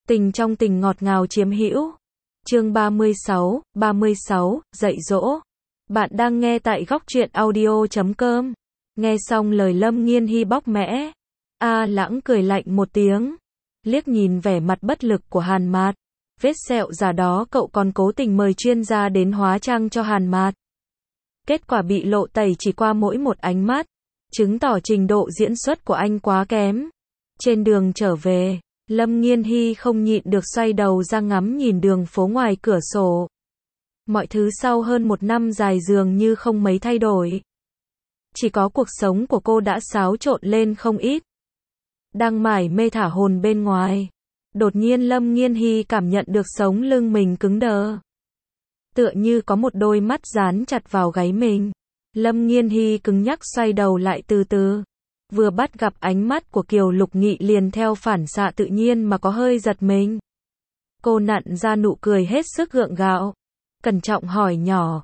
Tình trong tình ngọt ngào chiếm hữu. Chương 36, dạy dỗ. Bạn đang nghe tại góc truyện audio.com. Nghe xong lời Lâm Nghiên Hy bóc mẽ, A Lãng cười lạnh một tiếng, liếc nhìn vẻ mặt bất lực của Hàn Mạt. Vết sẹo già đó cậu còn cố tình mời chuyên gia đến hóa trang cho Hàn Mạt. Kết quả bị lộ tẩy chỉ qua mỗi một ánh mắt, chứng tỏ trình độ diễn xuất của anh quá kém. Trên đường trở về, Lâm Nghiên Hy không nhịn được xoay đầu ra ngắm nhìn đường phố ngoài cửa sổ. Mọi thứ sau hơn một năm dài dường như không mấy thay đổi. Chỉ có cuộc sống của cô đã xáo trộn lên không ít. Đang mải mê thả hồn bên ngoài, đột nhiên Lâm Nghiên Hy cảm nhận được sống lưng mình cứng đờ. Tựa như có một đôi mắt dán chặt vào gáy mình. Lâm Nghiên Hy cứng nhắc xoay đầu lại từ từ. Vừa bắt gặp ánh mắt của Kiều Lục Nghị liền theo phản xạ tự nhiên mà có hơi giật mình. Cô nặn ra nụ cười hết sức gượng gạo, cẩn trọng hỏi nhỏ,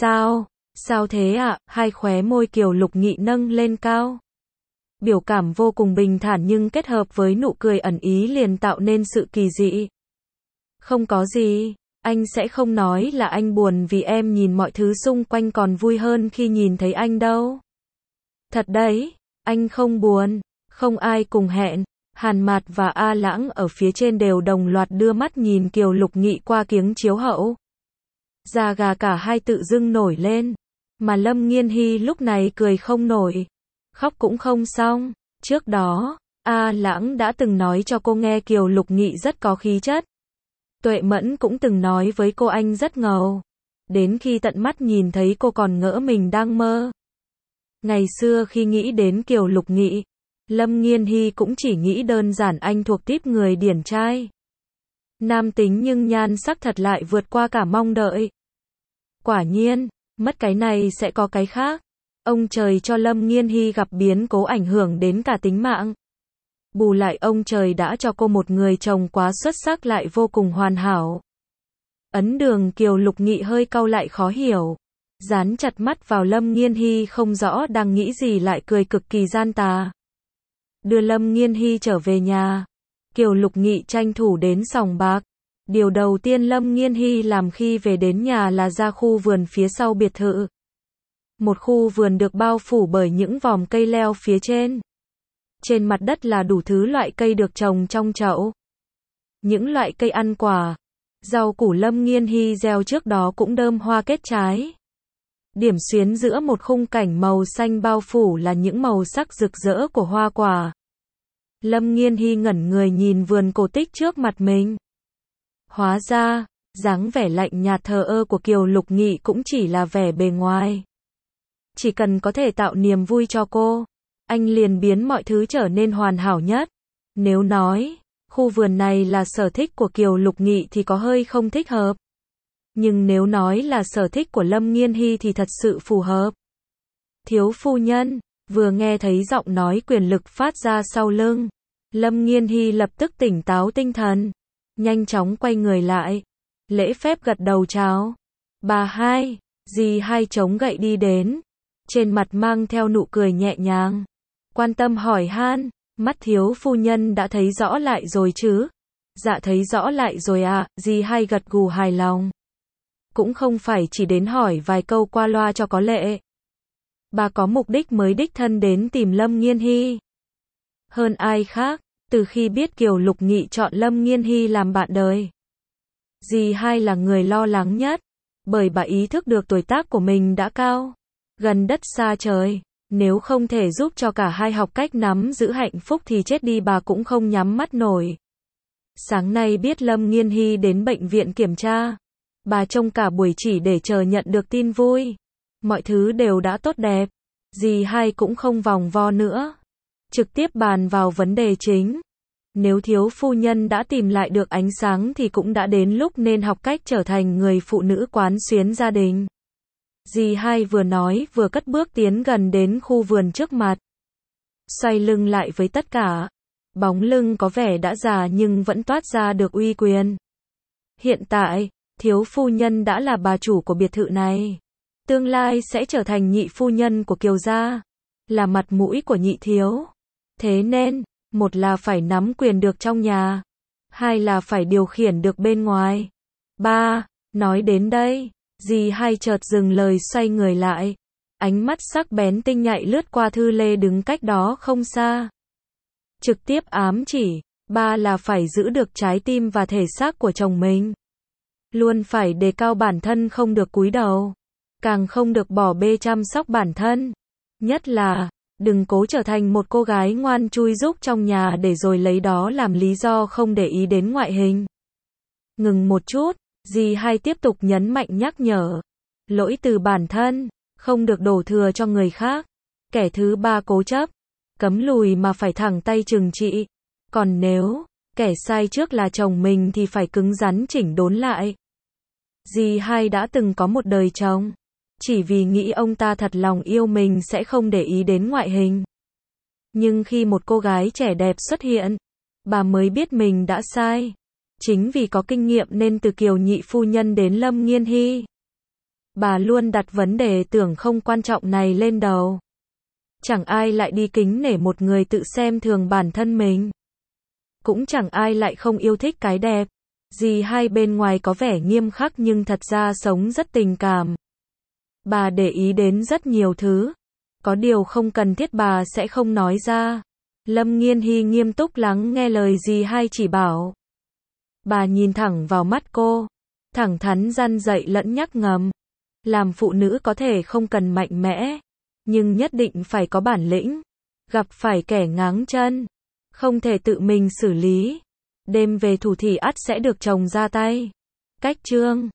sao thế ạ? Hai khóe môi Kiều Lục Nghị nâng lên cao. Biểu cảm vô cùng bình thản nhưng kết hợp với nụ cười ẩn ý liền tạo nên sự kỳ dị. Không có gì, anh sẽ không nói là anh buồn vì em nhìn mọi thứ xung quanh còn vui hơn khi nhìn thấy anh đâu. Thật đấy, anh không buồn, không ai cùng hẹn. Hàn Mạt và A Lãng ở phía trên đều đồng loạt đưa mắt nhìn Kiều Lục Nghị qua kiếng chiếu hậu. Da gà cả hai tự dưng nổi lên, mà Lâm Nghiên Hy lúc này cười không nổi, khóc cũng không xong. Trước đó, A Lãng đã từng nói cho cô nghe Kiều Lục Nghị rất có khí chất. Tuệ Mẫn cũng từng nói với cô anh rất ngầu. Đến khi tận mắt nhìn thấy cô còn ngỡ mình đang mơ. Ngày xưa khi nghĩ đến Kiều Lục Nghị, Lâm Nghiên Hy cũng chỉ nghĩ đơn giản anh thuộc típ người điển trai. Nam tính nhưng nhan sắc thật lại vượt qua cả mong đợi. Quả nhiên, mất cái này sẽ có cái khác. Ông trời cho Lâm Nghiên Hy gặp biến cố ảnh hưởng đến cả tính mạng. Bù lại ông trời đã cho cô một người chồng quá xuất sắc lại vô cùng hoàn hảo. Ấn Đường Kiều Lục Nghị hơi cau lại khó hiểu, dán chặt mắt vào Lâm Nghiên Hy không rõ đang nghĩ gì lại cười cực kỳ gian tà. Đưa Lâm Nghiên Hy trở về nhà, Kiều Lục Nghị tranh thủ đến sòng bạc. Điều đầu tiên Lâm Nghiên Hy làm khi về đến nhà là ra khu vườn phía sau biệt thự. Một khu vườn được bao phủ bởi những vòm cây leo phía trên. Trên mặt đất là đủ thứ loại cây được trồng trong chậu. Những loại cây ăn quả, rau củ Lâm Nghiên Hy gieo trước đó cũng đơm hoa kết trái. Điểm xuyến giữa một khung cảnh màu xanh bao phủ là những màu sắc rực rỡ của hoa quả. Lâm Nghiên Hy ngẩn người nhìn vườn cổ tích trước mặt mình. Hóa ra, dáng vẻ lạnh nhạt thờ ơ của Kiều Lục Nghị cũng chỉ là vẻ bề ngoài. Chỉ cần có thể tạo niềm vui cho cô, anh liền biến mọi thứ trở nên hoàn hảo nhất. Nếu nói, khu vườn này là sở thích của Kiều Lục Nghị thì có hơi không thích hợp. Nhưng nếu nói là sở thích của Lâm Nghiên Hy thì thật sự phù hợp. Thiếu phu nhân, vừa nghe thấy giọng nói quyền lực phát ra sau lưng, Lâm Nghiên Hy lập tức tỉnh táo tinh thần, nhanh chóng quay người lại, lễ phép gật đầu chào. Bà hai, dì hai chống gậy đi đến, trên mặt mang theo nụ cười nhẹ nhàng, quan tâm hỏi han, mắt thiếu phu nhân đã thấy rõ lại rồi chứ? Dạ thấy rõ lại rồi ạ, dì hai gật gù hài lòng. Cũng không phải chỉ đến hỏi vài câu qua loa cho có lệ. Bà có mục đích mới đích thân đến tìm Lâm Nghiên Hy. Hơn ai khác, từ khi biết Kiều Lục Nghị chọn Lâm Nghiên Hy làm bạn đời, dì hai là người lo lắng nhất, bởi bà ý thức được tuổi tác của mình đã cao, gần đất xa trời, nếu không thể giúp cho cả hai học cách nắm giữ hạnh phúc thì chết đi bà cũng không nhắm mắt nổi. Sáng nay biết Lâm Nghiên Hy đến bệnh viện kiểm tra, bà trông cả buổi chỉ để chờ nhận được tin vui. Mọi thứ đều đã tốt đẹp, dì hai cũng không vòng vo nữa, trực tiếp bàn vào vấn đề chính. Nếu thiếu phu nhân đã tìm lại được ánh sáng thì cũng đã đến lúc nên học cách trở thành người phụ nữ quán xuyến gia đình. Dì hai vừa nói vừa cất bước tiến gần đến khu vườn trước mặt, xoay lưng lại với tất cả. Bóng lưng có vẻ đã già nhưng vẫn toát ra được uy quyền. Hiện tại, thiếu phu nhân đã là bà chủ của biệt thự này. Tương lai sẽ trở thành nhị phu nhân của Kiều gia, là mặt mũi của nhị thiếu. Thế nên, một là phải nắm quyền được trong nhà, hai là phải điều khiển được bên ngoài. 3. Nói đến đây, dì hai chợt dừng lời xoay người lại. Ánh mắt sắc bén tinh nhạy lướt qua Thư Lê đứng cách đó không xa. Trực tiếp ám chỉ, 3 là phải giữ được trái tim và thể xác của chồng mình. Luôn phải đề cao bản thân, không được cúi đầu. Càng không được bỏ bê chăm sóc bản thân. Nhất là, đừng cố trở thành một cô gái ngoan chui rúc trong nhà để rồi lấy đó làm lý do không để ý đến ngoại hình. Ngừng một chút, dì hai tiếp tục nhấn mạnh nhắc nhở. Lỗi từ bản thân, không được đổ thừa cho người khác. Kẻ thứ 3 cố chấp, cấm lùi mà phải thẳng tay trừng trị. Còn nếu kẻ sai trước là chồng mình thì phải cứng rắn chỉnh đốn lại. Dì hai đã từng có một đời chồng. Chỉ vì nghĩ ông ta thật lòng yêu mình sẽ không để ý đến ngoại hình. Nhưng khi một cô gái trẻ đẹp xuất hiện, bà mới biết mình đã sai. Chính vì có kinh nghiệm nên từ Kiều nhị phu nhân đến Lâm Nghiên Hy, bà luôn đặt vấn đề tưởng không quan trọng này lên đầu. Chẳng ai lại đi kính nể một người tự xem thường bản thân mình. Cũng chẳng ai lại không yêu thích cái đẹp. Dì hai bên ngoài có vẻ nghiêm khắc nhưng thật ra sống rất tình cảm. Bà để ý đến rất nhiều thứ. Có điều không cần thiết bà sẽ không nói ra. Lâm Nghiên Hy nghiêm túc lắng nghe lời dì hai chỉ bảo. Bà nhìn thẳng vào mắt cô, thẳng thắn răn dạy lẫn nhắc ngầm. Làm phụ nữ có thể không cần mạnh mẽ, nhưng nhất định phải có bản lĩnh. Gặp phải kẻ ngáng chân, không thể tự mình xử lý. Đêm về thủ thỉ ắt sẽ được chồng ra tay. Cách chương